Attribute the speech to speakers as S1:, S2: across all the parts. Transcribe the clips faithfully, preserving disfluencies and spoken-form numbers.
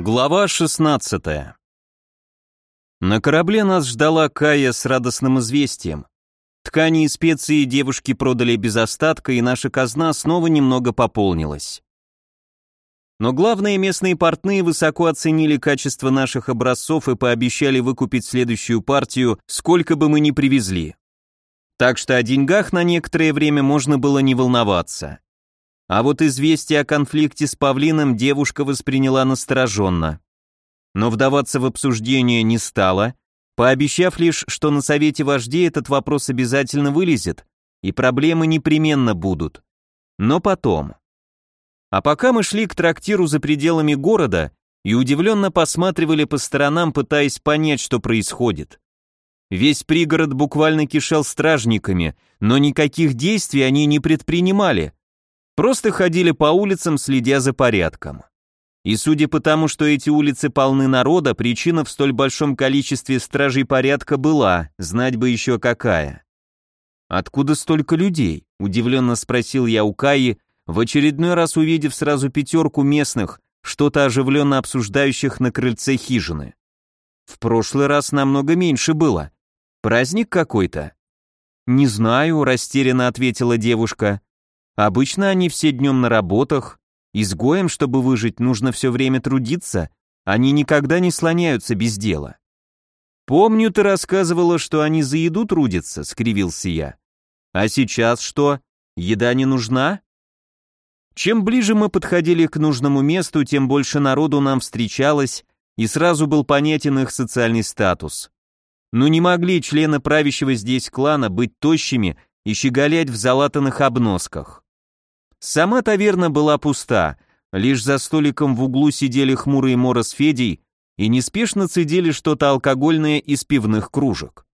S1: Глава шестнадцатая. На корабле нас ждала Кая с радостным известием. Ткани и специи девушки продали без остатка, и наша казна снова немного пополнилась. Но главные местные портные высоко оценили качество наших образцов и пообещали выкупить следующую партию, сколько бы мы ни привезли. Так что о деньгах на некоторое время можно было не волноваться. А вот известие о конфликте с павлином девушка восприняла настороженно. Но вдаваться в обсуждение не стала, пообещав лишь, что на совете вождей этот вопрос обязательно вылезет, и проблемы непременно будут. Но потом. А пока мы шли к трактиру за пределами города и удивленно посматривали по сторонам, пытаясь понять, что происходит. Весь пригород буквально кишел стражниками, но никаких действий они не предпринимали. Просто ходили по улицам, следя за порядком. И судя по тому, что эти улицы полны народа, причина в столь большом количестве стражей порядка была, знать бы еще какая. «Откуда столько людей?» – удивленно спросил я у Каи, в очередной раз увидев сразу пятерку местных, что-то оживленно обсуждающих на крыльце хижины. «В прошлый раз намного меньше было. Праздник какой-то?» «Не знаю», – растерянно ответила девушка. Обычно они все днем на работах, изгоям, чтобы выжить, нужно все время трудиться, они никогда не слоняются без дела. «Помню, ты рассказывала, что они за еду трудятся», — скривился я. «А сейчас что, еда не нужна?» Чем ближе мы подходили к нужному месту, тем больше народу нам встречалось, и сразу был понятен их социальный статус. Но не могли члены правящего здесь клана быть тощими и щеголять в залатанных обносках. Сама таверна была пуста, лишь за столиком в углу сидели хмурый Мора с Федей и неспешно цедили что-то алкогольное из пивных кружек.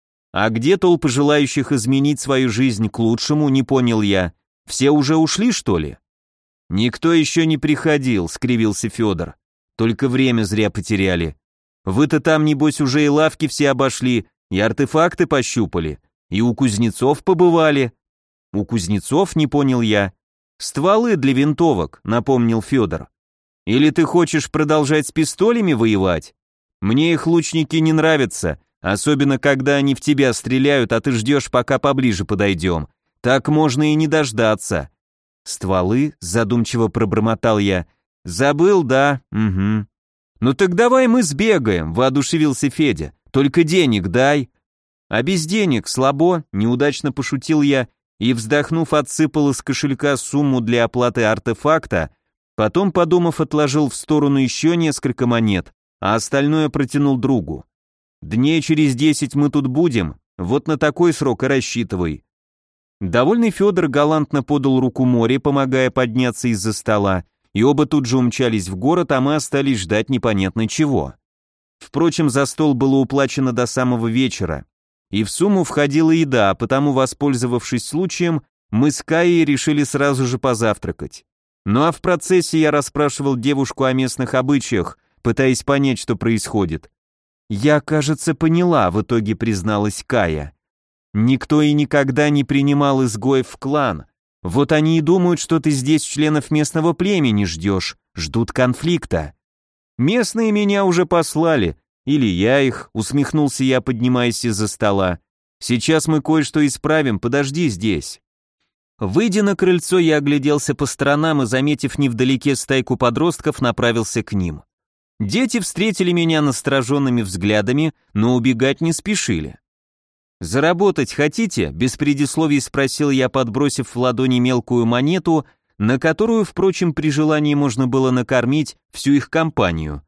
S1: А где толпы желающих изменить свою жизнь к лучшему, не понял я, все уже ушли, что ли? «Никто еще не приходил», — скривился Федор, «только время зря потеряли. Вы-то там, небось, уже и лавки все обошли, и артефакты пощупали, и у кузнецов побывали». «У кузнецов?» — не понял я. «Стволы для винтовок», — напомнил Федор. «Или ты хочешь продолжать с пистолями воевать? Мне их лучники не нравятся, особенно когда они в тебя стреляют, а ты ждешь, пока поближе подойдем. Так можно и не дождаться». «Стволы?» — задумчиво пробормотал я. «Забыл, да? Угу». «Ну так давай мы сбегаем», — воодушевился Федя. «Только денег дай». «А без денег слабо», — неудачно пошутил я, и, вздохнув, отсыпал из кошелька сумму для оплаты артефакта, потом, подумав, отложил в сторону еще несколько монет, а остальное протянул другу. «Дней через десять мы тут будем, вот на такой срок и рассчитывай». Довольный Федор галантно подал руку Море, помогая подняться из-за стола, и оба тут же умчались в город, а мы остались ждать непонятно чего. Впрочем, за стол было уплачено до самого вечера, и в сумму входила еда, потому, воспользовавшись случаем, мы с Каей решили сразу же позавтракать. Ну а в процессе я расспрашивал девушку о местных обычаях, пытаясь понять, что происходит. «Я, кажется, поняла», — в итоге призналась Кая. «Никто и никогда не принимал изгоев в клан. Вот они и думают, что ты здесь членов местного племени ждешь, ждут конфликта. Местные меня уже послали, или я их», — усмехнулся я, поднимаясь из-за стола. «Сейчас мы кое-что исправим, подожди здесь». Выйдя на крыльцо, я огляделся по сторонам и, заметив невдалеке стайку подростков, направился к ним. Дети встретили меня настороженными взглядами, но убегать не спешили. «Заработать хотите?» — без предисловий спросил я, подбросив в ладони мелкую монету, на которую, впрочем, при желании можно было накормить всю их компанию.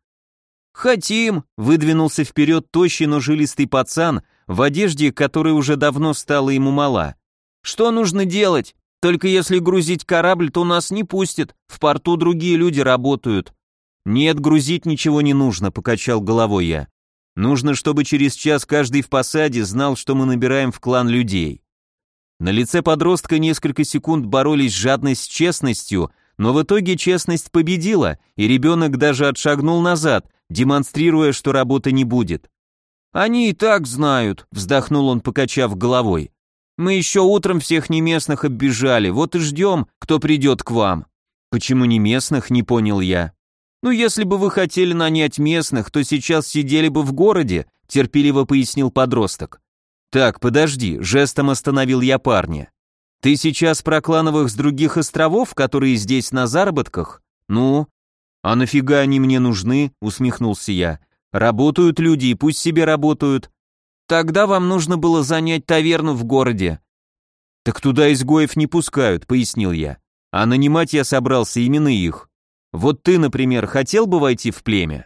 S1: «Хотим!» — выдвинулся вперед тощий, но жилистый пацан в одежде, которая уже давно стала ему мала. «Что нужно делать? Только если грузить корабль, то нас не пустят, в порту другие люди работают». «Нет, грузить ничего не нужно», — покачал головой я. «Нужно, чтобы через час каждый в посаде знал, что мы набираем в клан людей». На лице подростка несколько секунд боролись жадность с честностью, но в итоге честность победила, и ребенок даже отшагнул назад, демонстрируя, что работы не будет. «Они и так знают», — вздохнул он, покачав головой. «Мы еще утром всех неместных оббежали, вот и ждем, кто придет к вам». «Почему не местных?» — не понял я. «Ну, если бы вы хотели нанять местных, то сейчас сидели бы в городе», терпеливо пояснил подросток. «Так, подожди», жестом остановил я парня. «Ты сейчас про клановых с других островов, которые здесь на заработках? Ну? А нафига они мне нужны?» усмехнулся я. «Работают люди, и пусть себе работают. Тогда вам нужно было занять таверну в городе». «Так туда изгоев не пускают», пояснил я. «А нанимать я собрался именно их. Вот ты, например, хотел бы войти в племя?»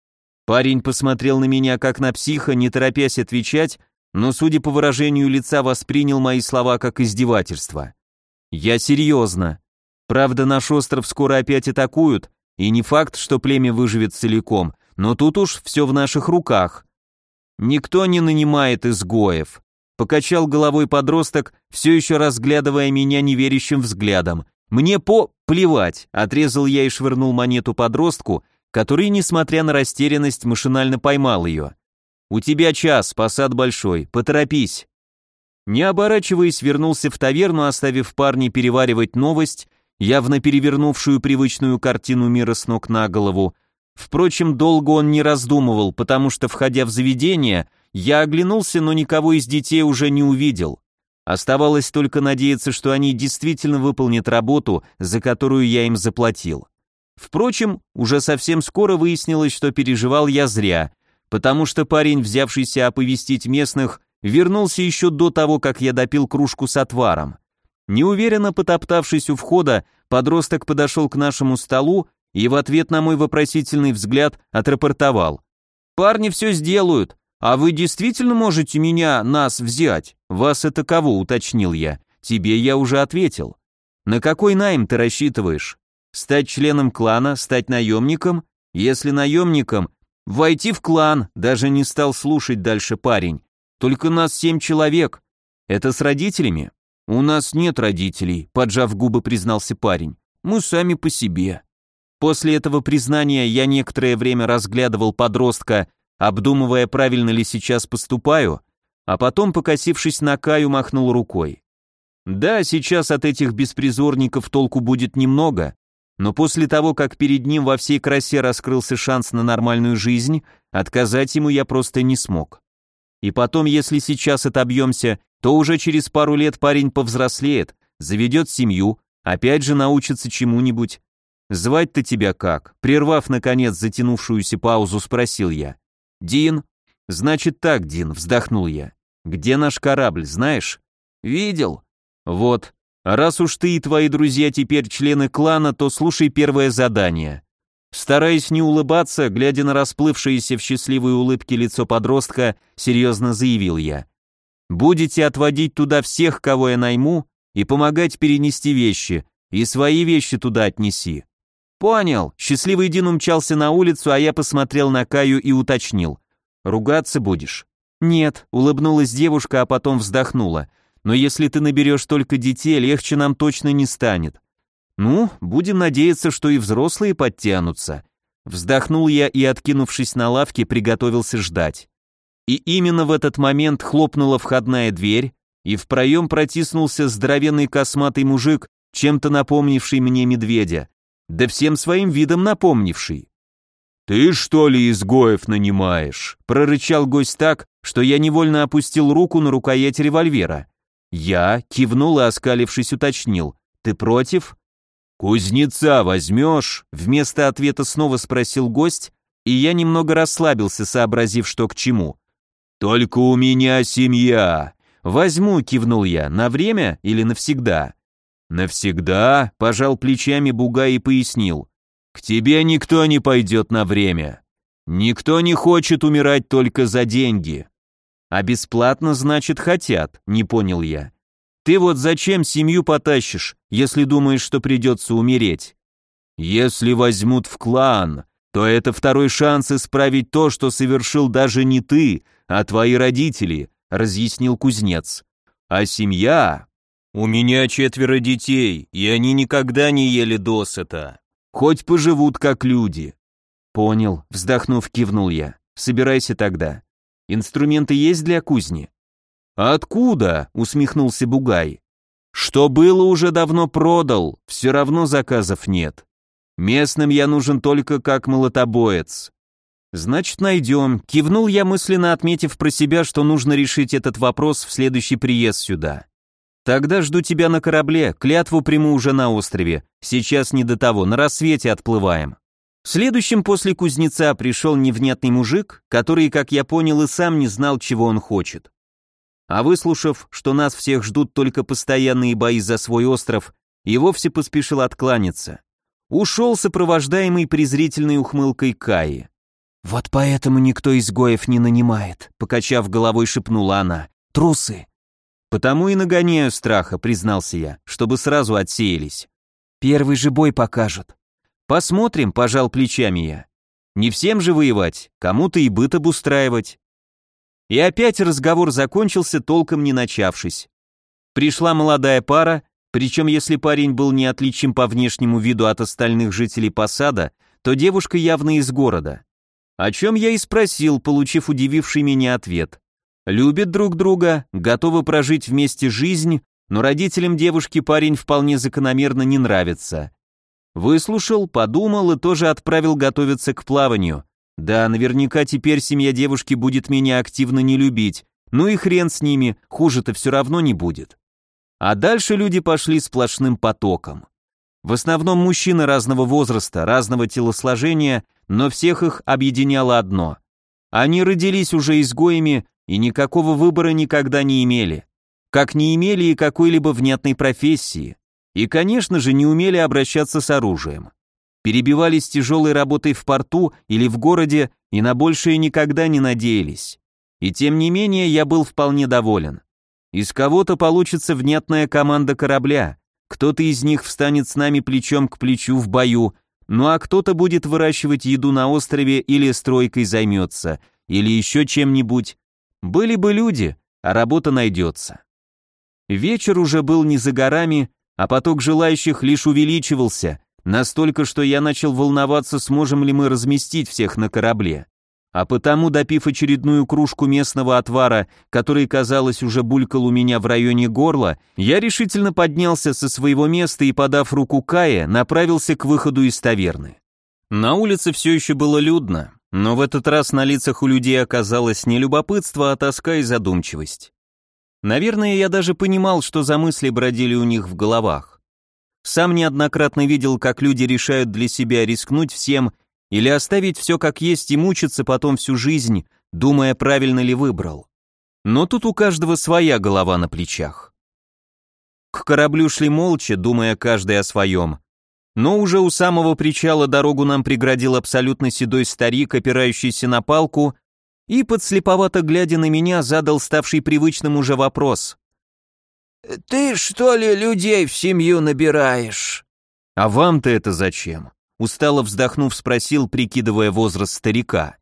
S1: Парень посмотрел на меня как на психа, не торопясь отвечать, но, судя по выражению лица, воспринял мои слова как издевательство. «Я серьезно. Правда, наш остров скоро опять атакуют, и не факт, что племя выживет целиком, но тут уж все в наших руках. Никто не нанимает изгоев», покачал головой подросток, все еще разглядывая меня неверящим взглядом. «Мне по... плевать», отрезал я и швырнул монету подростку, который, несмотря на растерянность, машинально поймал ее. «У тебя час, посад большой, поторопись». Не оборачиваясь, вернулся в таверну, оставив парня переваривать новость, явно перевернувшую привычную картину мира с ног на голову. Впрочем, долго он не раздумывал, потому что, входя в заведение, я оглянулся, но никого из детей уже не увидел. Оставалось только надеяться, что они действительно выполнят работу, за которую я им заплатил. Впрочем, уже совсем скоро выяснилось, что переживал я зря, потому что парень, взявшийся оповестить местных, вернулся еще до того, как я допил кружку с отваром. Неуверенно потоптавшись у входа, подросток подошел к нашему столу и в ответ на мой вопросительный взгляд отрапортовал. «Парни все сделают, а вы действительно можете меня, нас взять?» «Вас это кого?» — уточнил я. «Тебе я уже ответил». «На какой найм ты рассчитываешь? Стать членом клана, стать наемником? Если наемником, войти в клан», даже не стал слушать дальше парень. «Только нас семь человек. Это с родителями?» «У нас нет родителей», поджав губы, признался парень. «Мы сами по себе». После этого признания я некоторое время разглядывал подростка, обдумывая, правильно ли сейчас поступаю, а потом, покосившись на Каю, махнул рукой. Да, сейчас от этих беспризорников толку будет немного, но после того, как перед ним во всей красе раскрылся шанс на нормальную жизнь, отказать ему я просто не смог. И потом, если сейчас отобьемся, то уже через пару лет парень повзрослеет, заведет семью, опять же научится чему-нибудь. «Звать-то тебя как?» Прервав, наконец, затянувшуюся паузу, спросил я. «Дин?» «Значит так, Дин», вздохнул я. «Где наш корабль, знаешь?» «Видел». «Вот. А раз уж ты и твои друзья теперь члены клана, то слушай первое задание». Стараясь не улыбаться, глядя на расплывшееся в счастливой улыбке лицо подростка, серьезно заявил я. «Будете отводить туда всех, кого я найму, и помогать перенести вещи, и свои вещи туда отнеси». «Понял». Счастливый Дин умчался на улицу, а я посмотрел на Каю и уточнил. «Ругаться будешь?» «Нет», — улыбнулась девушка, а потом вздохнула. «Но если ты наберешь только детей, легче нам точно не станет». «Ну, будем надеяться, что и взрослые подтянутся». Вздохнул я и, откинувшись на лавке, приготовился ждать. И именно в этот момент хлопнула входная дверь, и в проем протиснулся здоровенный косматый мужик, чем-то напомнивший мне медведя, да всем своим видом напомнивший. «Ты что ли изгоев нанимаешь?» — прорычал гость так, что я невольно опустил руку на рукоять револьвера. Я кивнул и, оскалившись, уточнил. «Ты против?» «Кузнеца возьмешь?» — вместо ответа снова спросил гость, и я немного расслабился, сообразив, что к чему. «Только у меня семья». «Возьму», — кивнул я. «На время или навсегда?» «Навсегда», — пожал плечами Бугай и пояснил. «К тебе никто не пойдет на время. Никто не хочет умирать только за деньги». «А бесплатно, значит, хотят», — не понял я. «Ты вот зачем семью потащишь, если думаешь, что придется умереть?» «Если возьмут в клан, то это второй шанс исправить то, что совершил даже не ты, а твои родители», — разъяснил кузнец. «А семья? У меня четверо детей, и они никогда не ели досыта. Хоть поживут как люди». «Понял», — вздохнув, кивнул я. «Собирайся тогда. Инструменты есть для кузни?» «Откуда?» — усмехнулся Бугай. «Что было, уже давно продал, все равно заказов нет. Местным я нужен только как молотобоец. Значит, найдем. Кивнул я, мысленно отметив про себя, что нужно решить этот вопрос в следующий приезд сюда. Тогда жду тебя на корабле, клятву приму уже на острове. Сейчас не до того, на рассвете отплываем. Следующим после кузнеца пришел невнятный мужик, который, как я понял, и сам не знал, чего он хочет. А выслушав, что нас всех ждут только постоянные бои за свой остров, и вовсе поспешил откланяться. Ушел, сопровождаемый презрительной ухмылкой Каи. «Вот поэтому никто изгоев не нанимает», — покачав головой, шепнула она. «Трусы». «Потому и нагоняю страха», — признался я, чтобы сразу отсеялись. «Первый же бой покажет». «Посмотрим», — пожал плечами я. «Не всем же воевать, кому-то и быт обустраивать». И опять разговор закончился, толком не начавшись. Пришла молодая пара, причем если парень был неотличим по внешнему виду от остальных жителей посада, то девушка явно из города. О чем я и спросил, получив удививший меня ответ. Любят друг друга, готовы прожить вместе жизнь, но родителям девушки парень вполне закономерно не нравится. Выслушал, подумал и тоже отправил готовиться к плаванию. Да, наверняка теперь семья девушки будет меня активно не любить, ну и хрен с ними, хуже-то все равно не будет. А дальше люди пошли сплошным потоком. В основном мужчины разного возраста, разного телосложения, но всех их объединяло одно. Они родились уже изгоями и никакого выбора никогда не имели. Как не имели и какой-либо внятной профессии. И, конечно же, не умели обращаться с оружием. Перебивались тяжелой работой в порту или в городе и на большее никогда не надеялись. И тем не менее я был вполне доволен. Из кого-то получится внятная команда корабля, кто-то из них встанет с нами плечом к плечу в бою, ну а кто-то будет выращивать еду на острове или стройкой займется, или еще чем-нибудь. Были бы люди, а работа найдется. Вечер уже был не за горами, а поток желающих лишь увеличивался, настолько, что я начал волноваться, сможем ли мы разместить всех на корабле. А потому, допив очередную кружку местного отвара, который, казалось, уже булькал у меня в районе горла, я решительно поднялся со своего места и, подав руку Кае, направился к выходу из таверны. На улице все еще было людно, но в этот раз на лицах у людей оказалось не любопытство, а тоска и задумчивость. Наверное, я даже понимал, что за мысли бродили у них в головах. Сам неоднократно видел, как люди решают для себя рискнуть всем или оставить все как есть и мучиться потом всю жизнь, думая, правильно ли выбрал. Но тут у каждого своя голова на плечах. К кораблю шли молча, думая каждый о своем. Но уже у самого причала дорогу нам преградил абсолютно седой старик, опирающийся на палку, и, подслеповато глядя на меня, задал ставший привычным уже вопрос. «Ты, что ли, людей в семью набираешь?» «А вам-то это зачем?» Устало вздохнув, спросил, прикидывая возраст старика.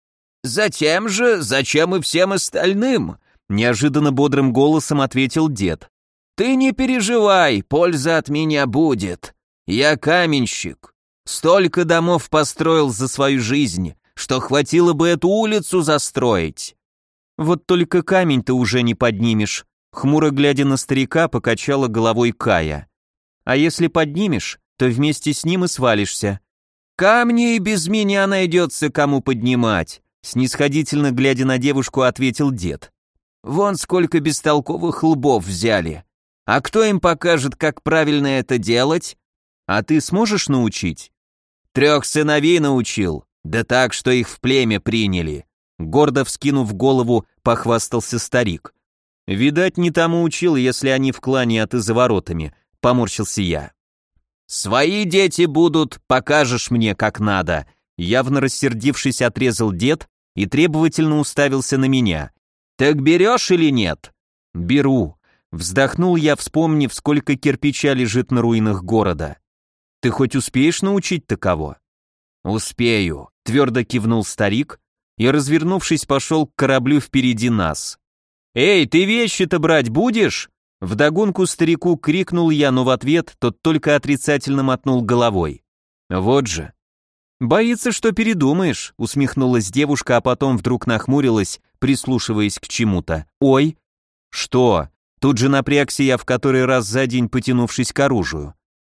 S1: «Затем же, зачем и всем остальным?» Неожиданно бодрым голосом ответил дед. «Ты не переживай, польза от меня будет. Я каменщик. Столько домов построил за свою жизнь, что хватило бы эту улицу застроить». «Вот только камень-то уже не поднимешь», хмуро глядя на старика, покачала головой Кая. «А если поднимешь, то вместе с ним и свалишься». «Камни и без меня найдется кому поднимать», снисходительно глядя на девушку, ответил дед. «Вон сколько бестолковых лбов взяли. А кто им покажет, как правильно это делать? А ты сможешь научить?» «Трех сыновей научил, да так, что их в племя приняли», гордо вскинув голову, похвастался старик. «Видать, не тому учил, если они в клане, а ты за воротами», поморщился я. «Свои дети будут, покажешь мне, как надо», явно рассердившись, отрезал дед и требовательно уставился на меня. «Так берешь или нет?» «Беру», вздохнул я, вспомнив, сколько кирпича лежит на руинах города. «Ты хоть успеешь научить такого?» «Успею», твердо кивнул старик и, развернувшись, пошел к кораблю впереди нас. «Эй, ты вещи-то брать будешь?» Вдогонку старику крикнул я, но в ответ тот только отрицательно мотнул головой. Вот же. «Боится, что передумаешь», усмехнулась девушка, а потом вдруг нахмурилась, прислушиваясь к чему-то. «Ой!» «Что?» Тут же напрягся я в который раз за день, потянувшись к оружию.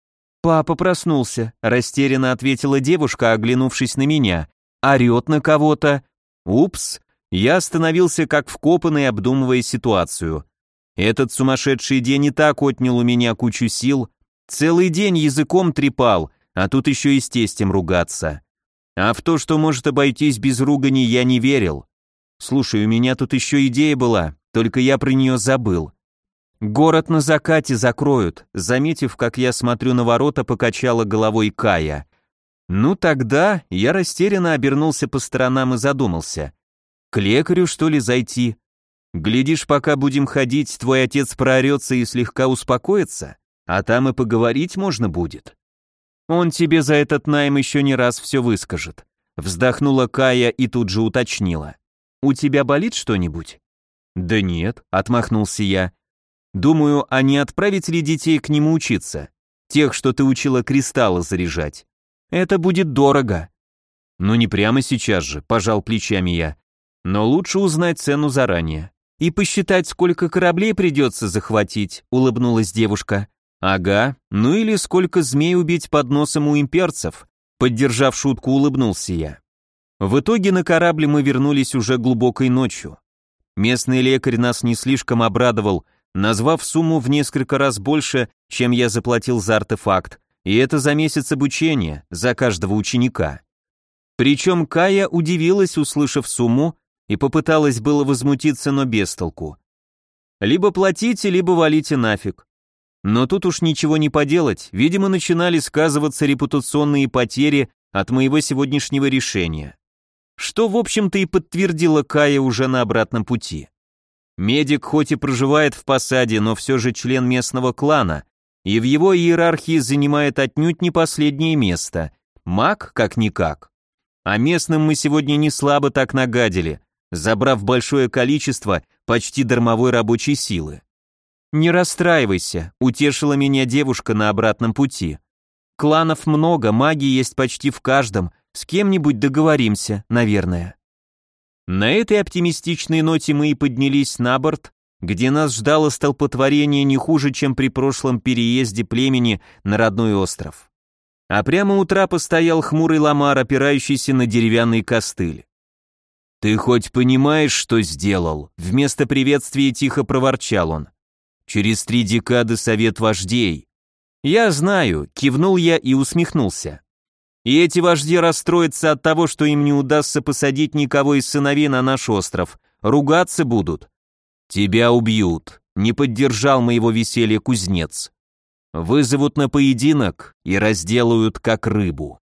S1: «Папа проснулся», — растерянно ответила девушка, оглянувшись на меня. «Орет на кого-то». «Упс». Я остановился как вкопанный, обдумывая ситуацию. Этот сумасшедший день и так отнял у меня кучу сил. Целый день языком трепал, а тут еще и с тестем ругаться. А в то, что может обойтись без ругани, я не верил. Слушай, у меня тут еще идея была, только я про нее забыл. Город на закате закроют, заметив, как я смотрю на ворота, покачала головой Кая. Ну тогда я растерянно обернулся по сторонам и задумался. К лекарю, что ли, зайти? Глядишь, пока будем ходить, твой отец проорется и слегка успокоится, а там и поговорить можно будет. Он тебе за этот найм еще не раз все выскажет. Вздохнула Кая и тут же уточнила. У тебя болит что-нибудь? Да нет, отмахнулся я. Думаю, а не отправить ли детей к нему учиться? Тех, что ты учила кристаллы заряжать. Это будет дорого. Ну не прямо сейчас же, пожал плечами я. Но лучше узнать цену заранее. И посчитать, сколько кораблей придется захватить, улыбнулась девушка. Ага, ну или сколько змей убить под носом у имперцев, поддержав шутку, улыбнулся я. В итоге на корабль мы вернулись уже глубокой ночью. Местный лекарь нас не слишком обрадовал, назвав сумму в несколько раз больше, чем я заплатил за артефакт, и это за месяц обучения, за каждого ученика. Причем Кая удивилась, услышав сумму, и попыталась было возмутиться, но без толку. Либо платите, либо валите нафиг. Но тут уж ничего не поделать, видимо, начинали сказываться репутационные потери от моего сегодняшнего решения. Что, в общем-то, и подтвердила Кая уже на обратном пути. Медик хоть и проживает в посаде, но все же член местного клана, и в его иерархии занимает отнюдь не последнее место. Маг как-никак. А местным мы сегодня не слабо так нагадили, забрав большое количество почти дармовой рабочей силы. «Не расстраивайся», — утешила меня девушка на обратном пути. «Кланов много, маги есть почти в каждом, с кем-нибудь договоримся, наверное». На этой оптимистичной ноте мы и поднялись на борт, где нас ждало столпотворение не хуже, чем при прошлом переезде племени на родной остров. А прямо у трапа стоял хмурый ламар, опирающийся на деревянный костыль. «Ты хоть понимаешь, что сделал?» Вместо приветствия тихо проворчал он. «Через три декады совет вождей». «Я знаю», кивнул я и усмехнулся. «И эти вожди расстроятся от того, что им не удастся посадить никого из сыновей на наш остров. Ругаться будут». «Тебя убьют», не поддержал моего веселья кузнец. «Вызовут на поединок и разделают как рыбу».